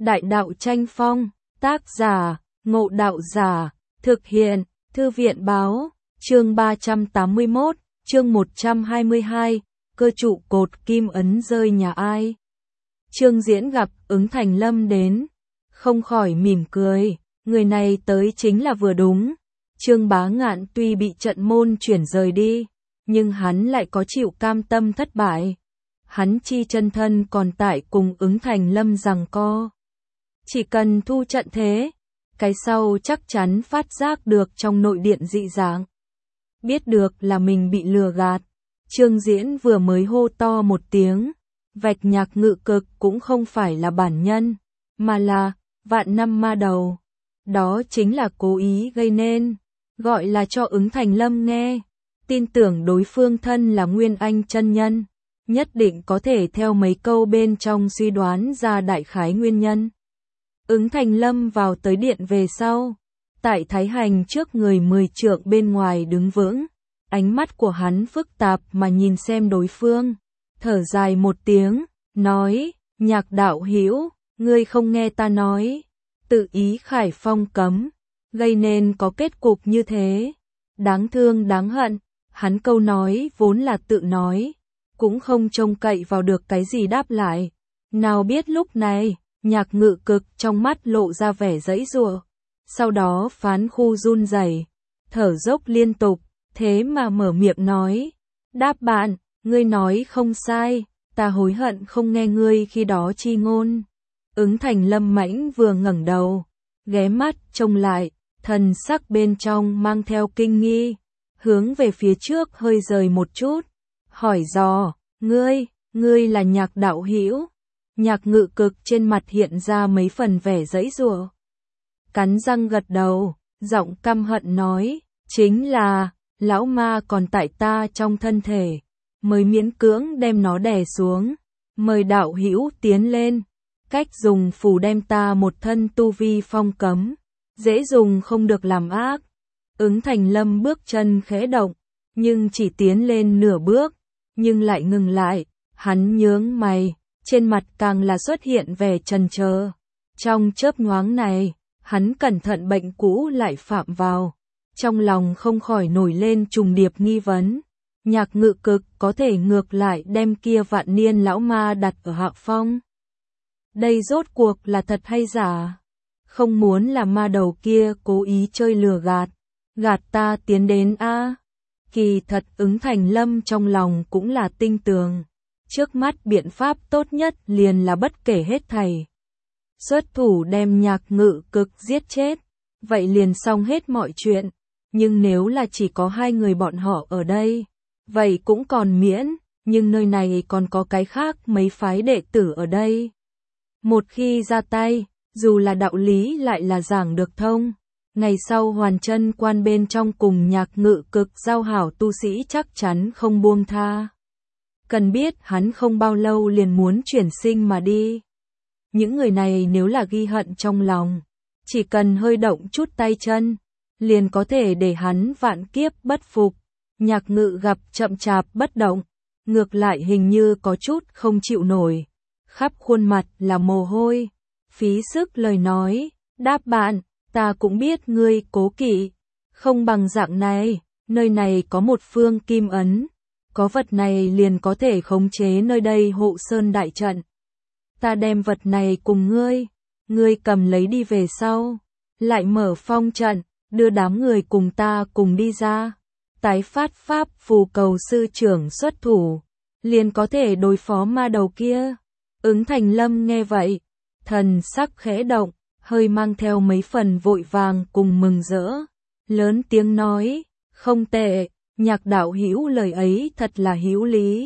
Đại đạo tranh phong, tác giả, Ngộ Đạo Giả, thực hiện, Thư viện báo, chương 381, chương 122, cơ trụ cột kim ấn rơi nhà ai. Trương Diễn gặp Ứng Thành Lâm đến, không khỏi mỉm cười, người này tới chính là vừa đúng. Trương Bá Ngạn tuy bị trận môn chuyển rời đi, nhưng hắn lại có chịu cam tâm thất bại. Hắn chi chân thân còn tại cùng Ứng Thành Lâm giằng co. Chỉ cần thu trận thế, cái sau chắc chắn phát giác được trong nội điện dị dạng. Biết được là mình bị lừa gạt, Trương Diễn vừa mới hô to một tiếng, Vạch Nhạc Ngự Cực cũng không phải là bản nhân, mà là vạn năm ma đầu. Đó chính là cố ý gây nên, gọi là cho Ứng Thành Lâm nghe, tin tưởng đối phương thân là Nguyên Anh chân nhân, nhất định có thể theo mấy câu bên trong suy đoán ra đại khái nguyên nhân. Ứng Thành Lâm vào tới điện về sau, tại Thái Hành trước người 10 trượng bên ngoài đứng vững, ánh mắt của hắn phức tạp mà nhìn xem đối phương, thở dài một tiếng, nói, Nhạc đạo hữu, ngươi không nghe ta nói, tự ý khải phong cấm, gây nên có kết cục như thế, đáng thương đáng hận. Hắn câu nói vốn là tự nói, cũng không trông cậy vào được cái gì đáp lại. Nào biết lúc này, Nhạc Ngự Cực trong mắt lộ ra vẻ giãy giụa, sau đó phán khu run rẩy, thở dốc liên tục, thế mà mở miệng nói, đáp bạn, ngươi nói không sai, ta hối hận không nghe ngươi khi đó chi ngôn. Ứng Thành Lâm mãnh vừa ngẩng đầu, ghé mắt trông lại, thần sắc bên trong mang theo kinh nghi, hướng về phía trước hơi rời một chút, hỏi dò, ngươi là Nhạc đạo hữu? Nhạc Ngự Cực trên mặt hiện ra mấy phần vẻ giãy giụa, cắn răng gật đầu, giọng căm hận nói, chính là, lão ma còn tại ta trong thân thể, mới miễn cưỡng đem nó đè xuống, mời đạo hữu tiến lên, cách dùng phù đem ta một thân tu vi phong cấm, dễ dùng không được làm ác. Ứng Thành Lâm bước chân khẽ động, nhưng chỉ tiến lên nửa bước, nhưng lại ngừng lại, hắn nhướng mày, trên mặt càng là xuất hiện vẻ chần chờ. Trong chớp nhoáng này, hắn cẩn thận bệnh cũ lại phạm vào, trong lòng không khỏi nổi lên trùng điệp nghi vấn. Nhạc Ngự Cực có thể ngược lại đem kia vạn niên lão ma đặt ở hạ phong. Đây rốt cuộc là thật hay giả? Không muốn là ma đầu kia cố ý chơi lừa gạt ta tiến đến a. Kỳ thật Ứng Thành Lâm trong lòng cũng là tinh tường, trước mắt biện pháp tốt nhất liền là bất kể hết thảy, xuất thủ đem Nhạc Ngự Cực giết chết, vậy liền xong hết mọi chuyện. Nhưng nếu là chỉ có hai người bọn họ ở đây, vậy cũng còn miễn, nhưng nơi này còn có cái khác mấy phái đệ tử ở đây. Một khi ra tay, dù là đạo lý lại là giảng được thông, ngày sau Hoàn Chân Quan bên trong cùng Nhạc Ngự Cực giao hảo tu sĩ chắc chắn không buông tha. Cần biết hắn không bao lâu liền muốn chuyển sinh mà đi. Những người này nếu là ghi hận trong lòng, chỉ cần hơi động chút tay chân, liền có thể để hắn vạn kiếp bất phục. Nhạc Ngự gặp chậm chạp bất động, ngược lại hình như có chút không chịu nổi, khắp khuôn mặt là mồ hôi, phí sức lời nói, đáp bạn, ta cũng biết ngươi cố kỵ, không bằng dạng này, nơi này có một phương kim ấn, có vật này liền có thể khống chế nơi đây hộ sơn đại trận. Ta đem vật này cùng ngươi cầm lấy đi về sau, lại mở phong trận, đưa đám người cùng ta cùng đi ra, tái phát pháp phù cầu sư trưởng xuất thủ, liền có thể đối phó ma đầu kia. Ứng Thành Lâm nghe vậy, thần sắc khẽ động, hơi mang theo mấy phần vội vàng cùng mừng rỡ, lớn tiếng nói, không tệ, Nhạc đạo hữu lời ấy thật là hữu lý,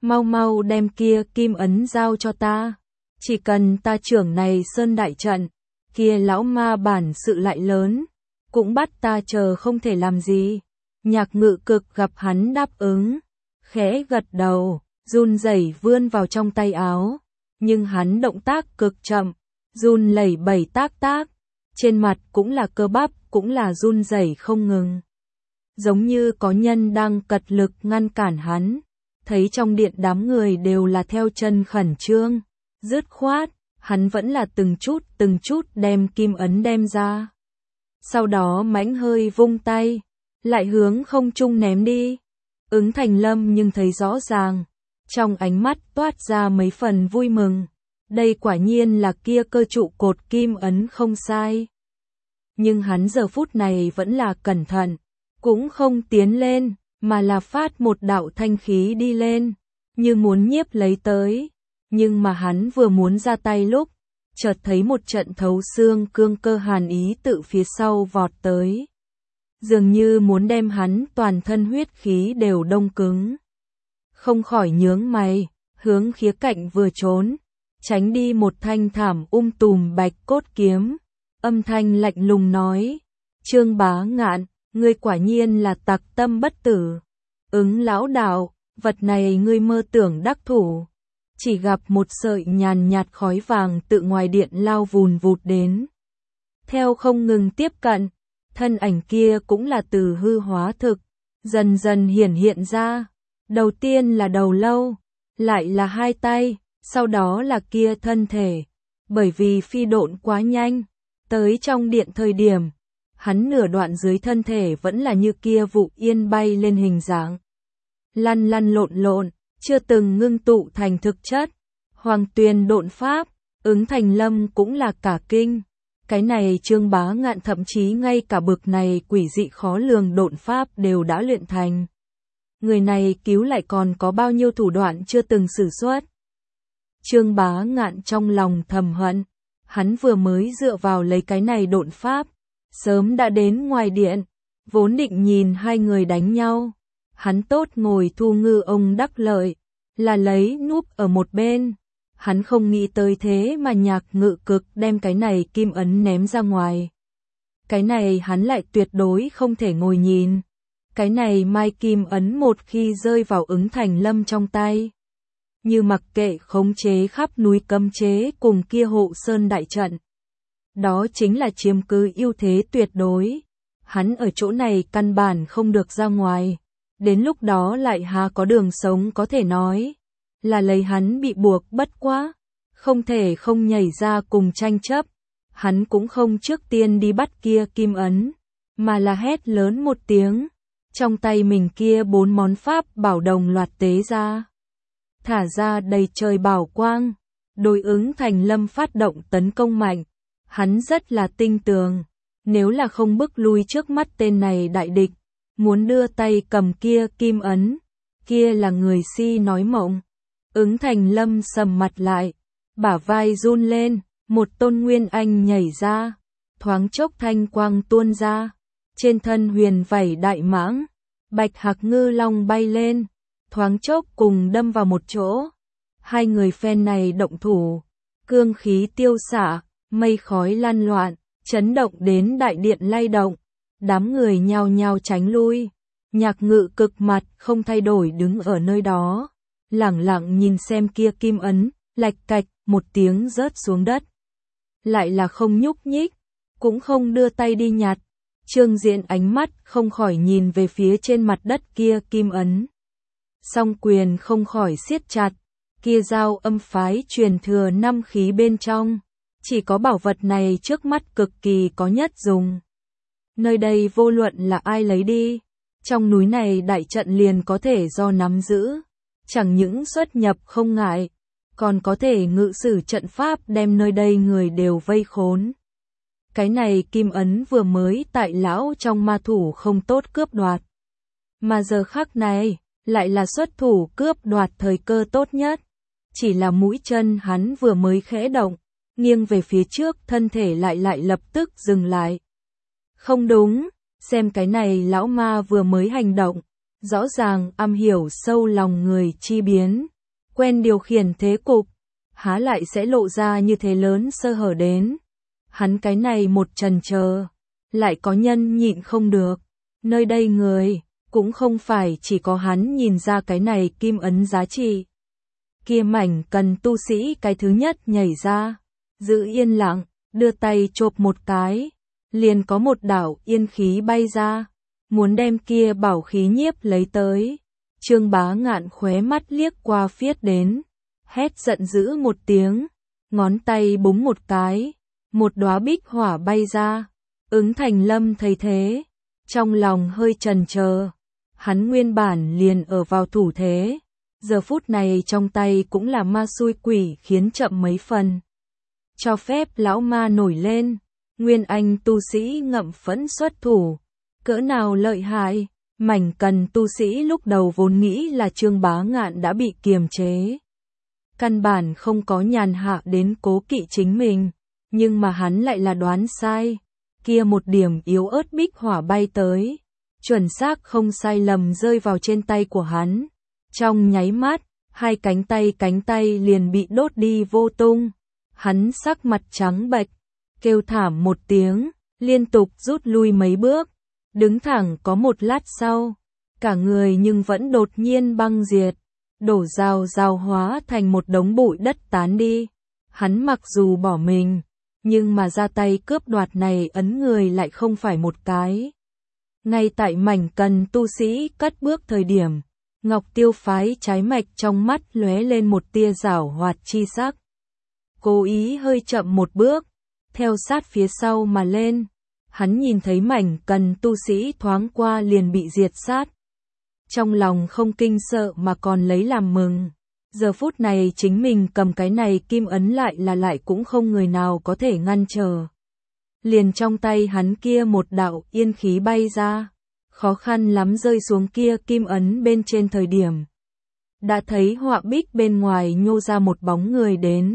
mau đem kia kim ấn giao cho ta, chỉ cần ta trưởng này sơn đại trận, kia lão ma bản sự lại lớn, cũng bắt ta chờ không thể làm gì. Nhạc Ngự Cực gặp hắn đáp ứng, khẽ gật đầu, run rẩy vươn vào trong tay áo, nhưng hắn động tác cực chậm, run lẩy bẩy tác, trên mặt cũng là cơ bắp, cũng là run rẩy không ngừng. Giống như có nhân đang cật lực ngăn cản hắn, thấy trong điện đám người đều là theo chân khẩn trương, dứt khoát, hắn vẫn là từng chút đem kim ấn đem ra. Sau đó mãnh hơi vung tay, lại hướng không trung ném đi. Ứng Thành Lâm nhưng thấy rõ ràng, trong ánh mắt toát ra mấy phần vui mừng. Đây quả nhiên là kia cơ trụ cột kim ấn không sai. Nhưng hắn giờ phút này vẫn là cẩn thận, cũng không tiến lên, mà là phát một đạo thanh khí đi lên, như muốn nhiếp lấy tới. Nhưng mà hắn vừa muốn ra tay lúc, chợt thấy một trận thấu xương cương cơ hàn ý tự phía sau vọt tới. Dường như muốn đem hắn toàn thân huyết khí đều đông cứng. Không khỏi nhướng mày, hướng khía cạnh vừa trốn, tránh đi một thanh thảm tùm bạch cốt kiếm. Âm thanh lạnh lùng nói, Trương Bá Ngạn, ngươi quả nhiên là tặc tâm bất tử. Ứng lão đạo, vật này ngươi mơ tưởng đắc thủ. Chỉ gặp một sợi nhàn nhạt khói vàng tự ngoài điện lao vùn vụt đến. Theo không ngừng tiếp cận, thân ảnh kia cũng là từ hư hóa thực, dần dần hiển hiện ra. Đầu tiên là đầu lâu, lại là hai tay, sau đó là kia thân thể. Bởi vì phi độn quá nhanh, tới trong điện thời điểm, hắn nửa đoạn dưới thân thể vẫn là như kia vụ yên bay lên hình dáng. Lăn lăn lộn lộn, chưa từng ngưng tụ thành thực chất. Hoàng Tuyền độn pháp, Ứng Thành Lâm cũng là cả kinh. Cái này Trương Bá Ngạn thậm chí ngay cả bực này quỷ dị khó lường độn pháp đều đã luyện thành. Người này cứu lại còn có bao nhiêu thủ đoạn chưa từng sử xuất. Trương Bá Ngạn trong lòng thầm hận, hắn vừa mới dựa vào lấy cái này độn pháp, sớm đã đến ngoài điện, vốn định nhìn hai người đánh nhau. Hắn tốt ngồi thu ngư ông đắc lợi, là lấy núp ở một bên. Hắn không nghĩ tới thế mà Nhạc Ngự Cực đem cái này kim ấn ném ra ngoài. Cái này hắn lại tuyệt đối không thể ngồi nhìn. Cái này mai kim ấn một khi rơi vào Ứng Thành Lâm trong tay, như mặc kệ khống chế khắp núi cấm chế cùng kia hộ sơn đại trận. Đó chính là chiếm cứ ưu thế tuyệt đối. Hắn ở chỗ này căn bản không được ra ngoài. Đến lúc đó lại há có đường sống có thể nói. Là lấy hắn bị buộc bất quá, không thể không nhảy ra cùng tranh chấp. Hắn cũng không trước tiên đi bắt kia kim ấn, mà là hét lớn một tiếng. Trong tay mình kia 4 món pháp bảo đồng loạt tế ra. Thả ra đầy trời bảo quang, đối Ứng Thành Lâm phát động tấn công mạnh. Hắn rất là tinh tường, nếu là không bức lui trước mắt tên này đại địch, muốn đưa tay cầm kia kim ấn, kia là người si nói mộng. Ứng Thành Lâm sầm mặt lại, bả vai run lên, một tôn nguyên anh nhảy ra, thoáng chốc thanh quang tuôn ra, trên thân huyền vảy đại mãng, bạch hạc ngư long bay lên, thoáng chốc cùng đâm vào một chỗ. Hai người phen này động thủ, cương khí tiêu xạ, mây khói lan loạn, chấn động đến đại điện lay động, đám người nhao nhao tránh lui. Nhạc Ngự Cực mặt không thay đổi đứng ở nơi đó, lẳng lặng nhìn xem kia kim ấn, lạch cạch một tiếng rớt xuống đất. Lại là không nhúc nhích, cũng không đưa tay đi nhặt. Trương Diễn ánh mắt không khỏi nhìn về phía trên mặt đất kia kim ấn. Song quyền không khỏi siết chặt, kia dao âm phái truyền thừa 5 khí bên trong. Chỉ có bảo vật này trước mắt cực kỳ có nhất dùng. Nơi đây vô luận là ai lấy đi, trong núi này đại trận liền có thể do nắm giữ. Chẳng những xuất nhập không ngại, còn có thể ngự sử trận pháp đem nơi đây người đều vây khốn. Cái này kim ấn vừa mới tại lão trong ma thủ không tốt cướp đoạt. Mà giờ khắc này, lại là xuất thủ cướp đoạt thời cơ tốt nhất. Chỉ là mũi chân hắn vừa mới khẽ động, nghiêng về phía trước thân thể lại lập tức dừng lại. Không đúng, xem cái này lão ma vừa mới hành động, rõ ràng am hiểu sâu lòng người chi biến, quen điều khiển thế cục, há lại sẽ lộ ra như thế lớn sơ hở đến. Hắn cái này một trần chờ, lại có nhân nhịn không được. Nơi đây người, cũng không phải chỉ có hắn nhìn ra cái này kim ấn giá trị. Kia mảnh cần tu sĩ cái thứ nhất nhảy ra, giữ yên lặng, đưa tay chộp một cái, liền có một đảo yên khí bay ra, muốn đem kia bảo khí nhiếp lấy tới. Trương Bá Ngạn khóe mắt liếc qua phiết đến, hét giận dữ một tiếng, ngón tay búng một cái, một đóa bích hỏa bay ra. Ứng Thành Lâm thấy thế, trong lòng hơi chần chờ. Hắn nguyên bản liền ở vào thủ thế, giờ phút này trong tay cũng là ma xui quỷ khiến chậm mấy phần. Cho phép lão ma nổi lên, nguyên anh tu sĩ ngậm phẫn xuất thủ, cỡ nào lợi hại. Mảnh Cần tu sĩ lúc đầu vốn nghĩ là Trương Bá Ngạn đã bị kiềm chế, căn bản không có nhàn hạ đến cố kỵ chính mình, nhưng mà hắn lại là đoán sai. Kia một điểm yếu ớt bích hỏa bay tới, chuẩn xác không sai lầm rơi vào trên tay của hắn. Trong nháy mắt, hai cánh tay liền bị đốt đi vô tung. Hắn sắc mặt trắng bệch, kêu thảm một tiếng, liên tục rút lui mấy bước, đứng thẳng có một lát sau, cả người nhưng vẫn đột nhiên băng diệt, đổ rào hóa thành một đống bụi đất tán đi. Hắn mặc dù bỏ mình, nhưng mà ra tay cướp đoạt này ấn người lại không phải một cái. Ngay tại Mảnh Cần tu sĩ cất bước thời điểm, Ngọc Tiêu Phái trái mạch trong mắt lóe lên một tia giảo hoạt chi sắc. Cố ý hơi chậm một bước, theo sát phía sau mà lên. Hắn nhìn thấy Mảnh Cần tu sĩ thoáng qua liền bị diệt sát. Trong lòng không kinh sợ mà còn lấy làm mừng. Giờ phút này chính mình cầm cái này kim ấn lại cũng không người nào có thể ngăn trở. Liền trong tay hắn kia một đạo yên khí bay ra, khó khăn lắm rơi xuống kia kim ấn bên trên thời điểm. Đã thấy họa bích bên ngoài nhô ra một bóng người đến.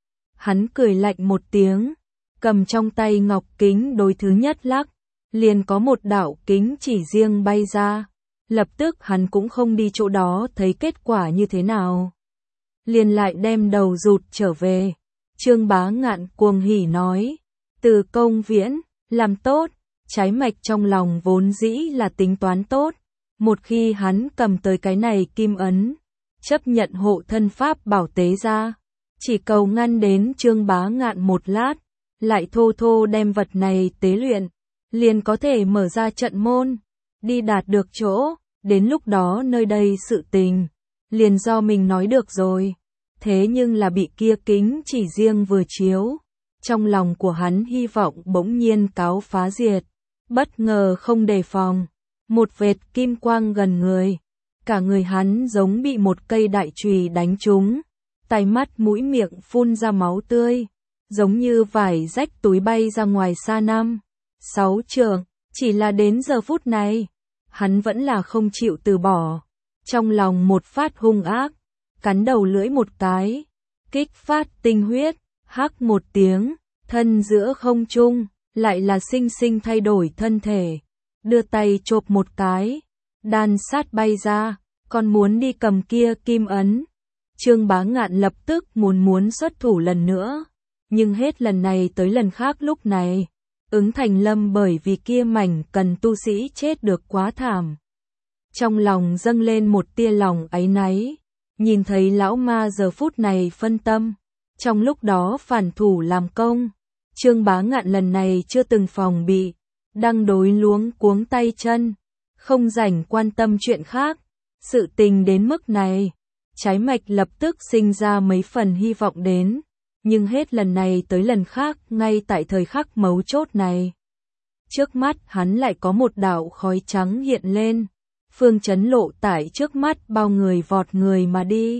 Hắn cười lạnh một tiếng, cầm trong tay ngọc kính đối thứ nhất lắc, liền có một đạo kính chỉ riêng bay ra. Lập tức hắn cũng không đi chỗ đó thấy kết quả như thế nào, liền lại đem đầu rụt trở về. Trương Bá Ngạn cuồng hỉ nói, Từ Công Viễn, làm tốt. Trái mạch trong lòng vốn dĩ là tính toán tốt, một khi hắn cầm tới cái này kim ấn, chấp nhận hộ thân pháp bảo tế ra, chỉ cầu ngăn đến Trương Bá Ngạn một lát, lại thô thô đem vật này tế luyện, liền có thể mở ra trận môn, đi đạt được chỗ. Đến lúc đó nơi đây sự tình liền do mình nói được rồi. Thế nhưng là bị kia kính chỉ riêng vừa chiếu, trong lòng của hắn hy vọng bỗng nhiên cáo phá diệt. Bất ngờ không đề phòng, một vệt kim quang gần người, cả người hắn giống bị một cây đại chùy đánh trúng, tai mắt mũi miệng phun ra máu tươi, giống như vải rách túi bay ra ngoài xa 5-6 trượng. Chỉ là đến giờ phút này, hắn vẫn là không chịu từ bỏ, trong lòng một phát hung ác, cắn đầu lưỡi một cái, kích phát tinh huyết, hắc một tiếng, thân giữa không trung, lại là sinh sinh thay đổi thân thể, đưa tay chộp một cái, đan sát bay ra, còn muốn đi cầm kia kim ấn. Trương Bá Ngạn lập tức muốn xuất thủ lần nữa, nhưng hết lần này tới lần khác lúc này, Ứng Thành Lâm bởi vì kia Mảnh Cần tu sĩ chết được quá thảm. Trong lòng dâng lên một tia lòng áy náy, nhìn thấy lão ma giờ phút này phân tâm, trong lúc đó phản thủ làm công. Trương Bá Ngạn lần này chưa từng phòng bị, đang đối luống cuống tay chân, không rảnh quan tâm chuyện khác. Sự tình đến mức này, trái mạch lập tức sinh ra mấy phần hy vọng đến, nhưng hết lần này tới lần khác ngay tại thời khắc mấu chốt này. Trước mắt hắn lại có một đạo khói trắng hiện lên, phương chấn lộ tải trước mắt bao người vọt người mà đi.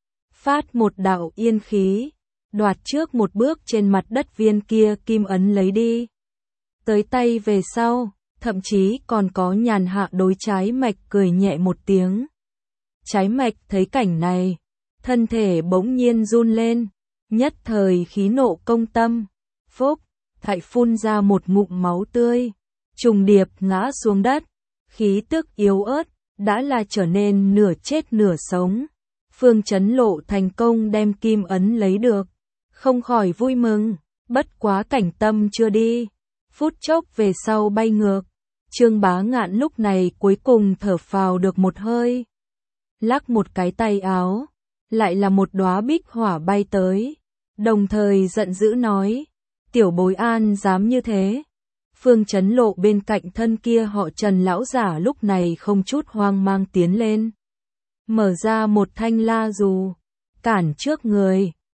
Phát một đạo yên khí, đoạt trước một bước trên mặt đất viên kia kim ấn lấy đi. Tới tay về sau, thậm chí còn có nhàn hạ đối trái mạch cười nhẹ một tiếng. Trái mạch thấy cảnh này, thân thể bỗng nhiên run lên, nhất thời khí nộ công tâm, phốc, thảy phun ra một ngụm máu tươi, trùng điệp ngã xuống đất, khí tức yếu ớt, đã là trở nên nửa chết nửa sống. Phương Chấn Lộ thành công đem kim ấn lấy được, không khỏi vui mừng, bất quá cảnh tâm chưa đi, phút chốc về sau bay ngược. Trương Bá Ngạn lúc này cuối cùng thở phào được một hơi, lắc một cái tay áo, lại là một đóa bích hỏa bay tới, đồng thời giận dữ nói, tiểu bối an dám như thế. Phương Chấn Lộ bên cạnh thân kia họ Trần lão giả lúc này không chút hoang mang tiến lên, mở ra một thanh la dù, cản trước người,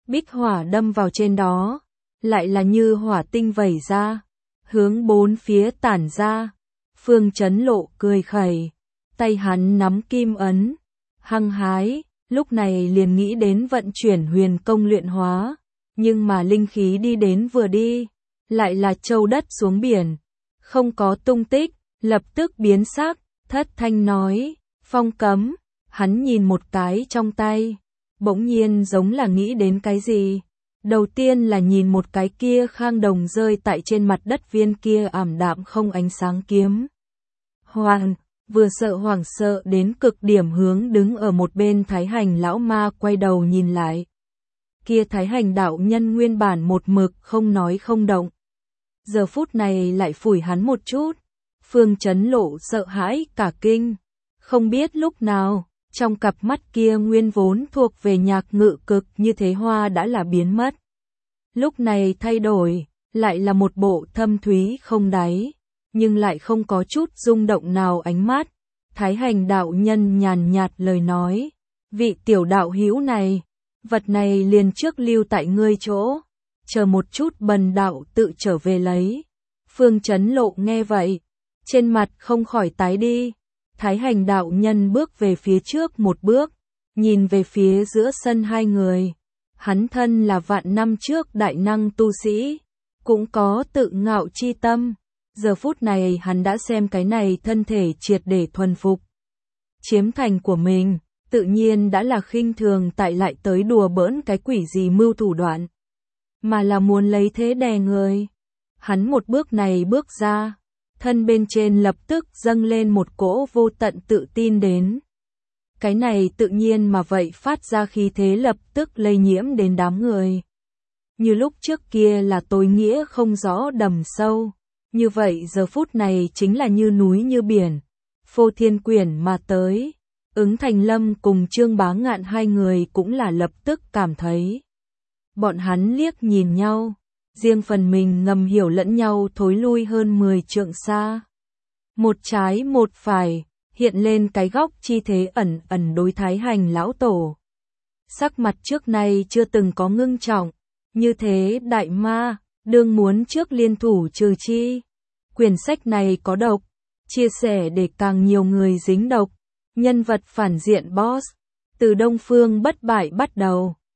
bích hỏa đâm vào trên đó, lại là như hỏa tinh vẩy ra, hướng bốn phía tản ra. Phương Chấn Lộ cười khẩy, tay hắn nắm kim ấn, hăng hái, lúc này liền nghĩ đến vận chuyển huyền công luyện hóa, nhưng mà linh khí đi đến vừa đi, lại là châu đất xuống biển, không có tung tích, lập tức biến sắc, thất thanh nói, phong cấm. Hắn nhìn một cái trong tay, bỗng nhiên giống là nghĩ đến cái gì. Đầu tiên là nhìn một cái kia khang đồng rơi tại trên mặt đất viên kia ảm đạm không ánh sáng kiếm. Hoàng, vừa sợ hoảng sợ đến cực điểm hướng đứng ở một bên Thái Hành lão ma quay đầu nhìn lại. Kia Thái Hành đạo nhân nguyên bản một mực không nói không động. Giờ phút này lại phủi hắn một chút. Phương Chấn Lộ sợ hãi cả kinh. Không biết lúc nào, trong cặp mắt kia nguyên vốn thuộc về nhạc ngự cực như thế hoa đã là biến mất. Lúc này thay đổi, lại là một bộ thâm thúy không đáy, nhưng lại không có chút rung động nào ánh mắt. Thái Hành đạo nhân nhàn nhạt lời nói, vị tiểu đạo hữu này, vật này liền trước lưu tại ngươi chỗ, chờ một chút bần đạo tự trở về lấy. Phương Chấn Lộ nghe vậy, trên mặt không khỏi tái đi. Thái Hành đạo nhân bước về phía trước một bước, nhìn về phía giữa sân hai người. Hắn thân là vạn năm trước đại năng tu sĩ, cũng có tự ngạo chi tâm. Giờ phút này hắn đã xem cái này thân thể triệt để thuần phục, chiếm thành của mình, tự nhiên đã là khinh thường tại lại tới đùa bỡn cái quỷ gì mưu thủ đoạn, mà là muốn lấy thế đè người. Hắn một bước này bước ra, thân bên trên lập tức dâng lên một cỗ vô tận tự tin đến. Cái này tự nhiên mà vậy phát ra khí thế lập tức lây nhiễm đến đám người. Như lúc trước kia là tối nghĩa không rõ đầm sâu, như vậy giờ phút này chính là như núi như biển, phô thiên quyển mà tới. Ứng Thành Lâm cùng Trương Bá Ngạn hai người cũng là lập tức cảm thấy. Bọn hắn liếc nhìn nhau, riêng phần mình ngầm hiểu lẫn nhau thối lui hơn 10 trượng xa. Một trái một phải, hiện lên cái góc chi thế ẩn ẩn đối Thái Hành lão tổ. Sắc mặt trước nay chưa từng có ngưng trọng, như thế đại ma, đương muốn trước liên thủ trừ chi. Quyển sách này có độc, chia sẻ để càng nhiều người dính độc. Nhân vật phản diện boss, từ Đông Phương bất bại bắt đầu.